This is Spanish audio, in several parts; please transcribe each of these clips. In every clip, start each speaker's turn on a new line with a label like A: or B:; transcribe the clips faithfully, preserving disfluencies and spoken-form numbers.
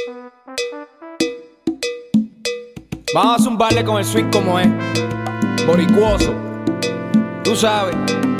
A: Vamos a zumbarle con el swing como es, boricuoso. Tú sabes,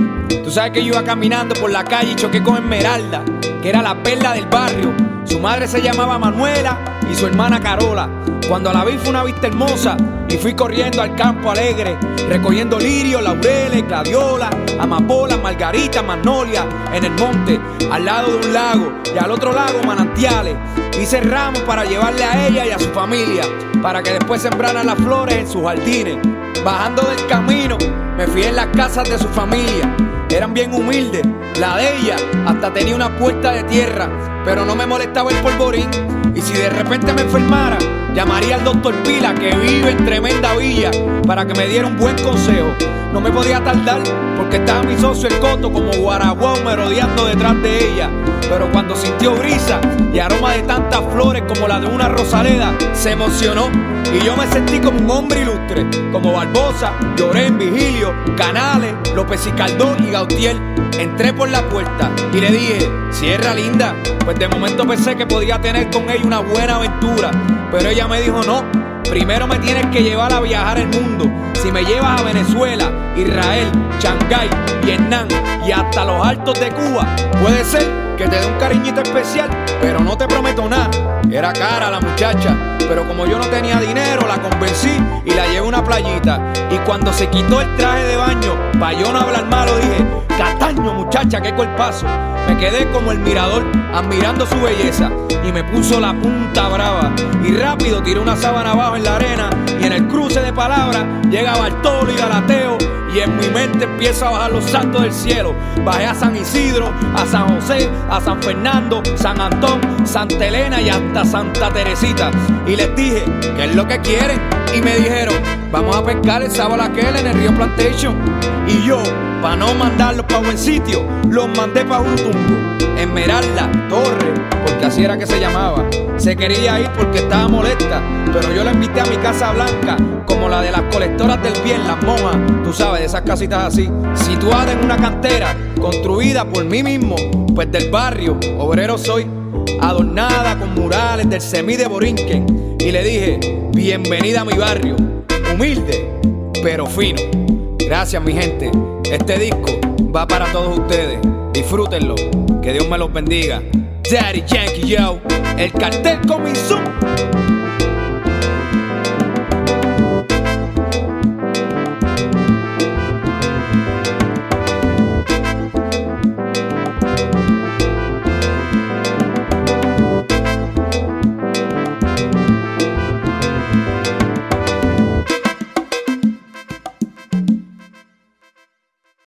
A: tú sabes que yo iba caminando por la calle y choqué con Esmeralda, que era la perla del barrio. Su madre se llamaba Manuela y su hermana Carola. Cuando la vi fue una vista hermosa y fui corriendo al campo alegre, recogiendo lirios, laureles, gladiolas, amapolas, margaritas, magnolias en el monte, al lado de un lago, y al otro lago manantiales. Hice ramos para llevarle a ella y a su familia, para que después sembraran las flores en sus jardines. Bajando del camino me fui en las casas de su familia. Eran bien humildes, la de ella hasta tenía una puerta de tierra, pero no me molestaba el polvorín. Y si de repente me enfermara, llamaría al doctor Pila, que vive en tremenda villa, para que me diera un buen consejo. No me podía tardar, porque estaba mi socio el Coto como guaraguao merodeando detrás de ella. Pero cuando sintió brisa y aroma de tantas flores como la de una rosaleda, se emocionó y yo me sentí como un hombre ilustre, como Barbosa, Llorén, Vigilio, Canales, López y Caldón y Gautier. Entré por la puerta y le dije: cierra, linda. Pues de momento pensé que podía tener con ella una buena aventura, pero ella me dijo: no, primero me tienes que llevar a viajar el mundo. Si me llevas a Venezuela, Israel, Shanghái, Vietnam y hasta los altos de Cuba, puede ser que te dé un cariñito especial, pero no te prometo nada. Era cara la muchacha, pero como yo no tenía dinero, la convencí y la llevé a una playita. Y cuando se quitó el traje de baño, pa' yo no hablar malo, dije: Cataño, muchacha, qué cuerpazo. Me quedé como el mirador, admirando su belleza, y me puso la punta brava. Y rápido tiré una sábana abajo en la arena, y en el cruce de palabras llega Bartolo y Galateo, y en mi mente empieza a bajar los santos del cielo. Bajé a San Isidro, a San José, a San Fernando, San Antón, Santa Elena y hasta Santa Teresita. Y les dije: ¿qué es lo que quieren? Y me dijeron: vamos a pescar el sábado aquel en el río Plantation. Y yo, pa' no mandarlos pa' buen sitio, los mandé pa' Urutungo. Esmeralda Torre, porque así era que se llamaba, se quería ir porque estaba molesta, pero yo la invité a mi casa blanca, como la de las colectoras del bien, las monjas, tú sabes, de esas casitas así, situada en una cantera, construida por mí mismo, pues del barrio, obrero soy, adornada con murales del Semí de Borinquen. Y le dije: bienvenida a mi barrio, humilde, pero fino. Gracias, mi gente. Este disco va para todos ustedes. Disfrútenlo. Que Dios me los bendiga. Daddy Yankee, yo. El cartel coming soon.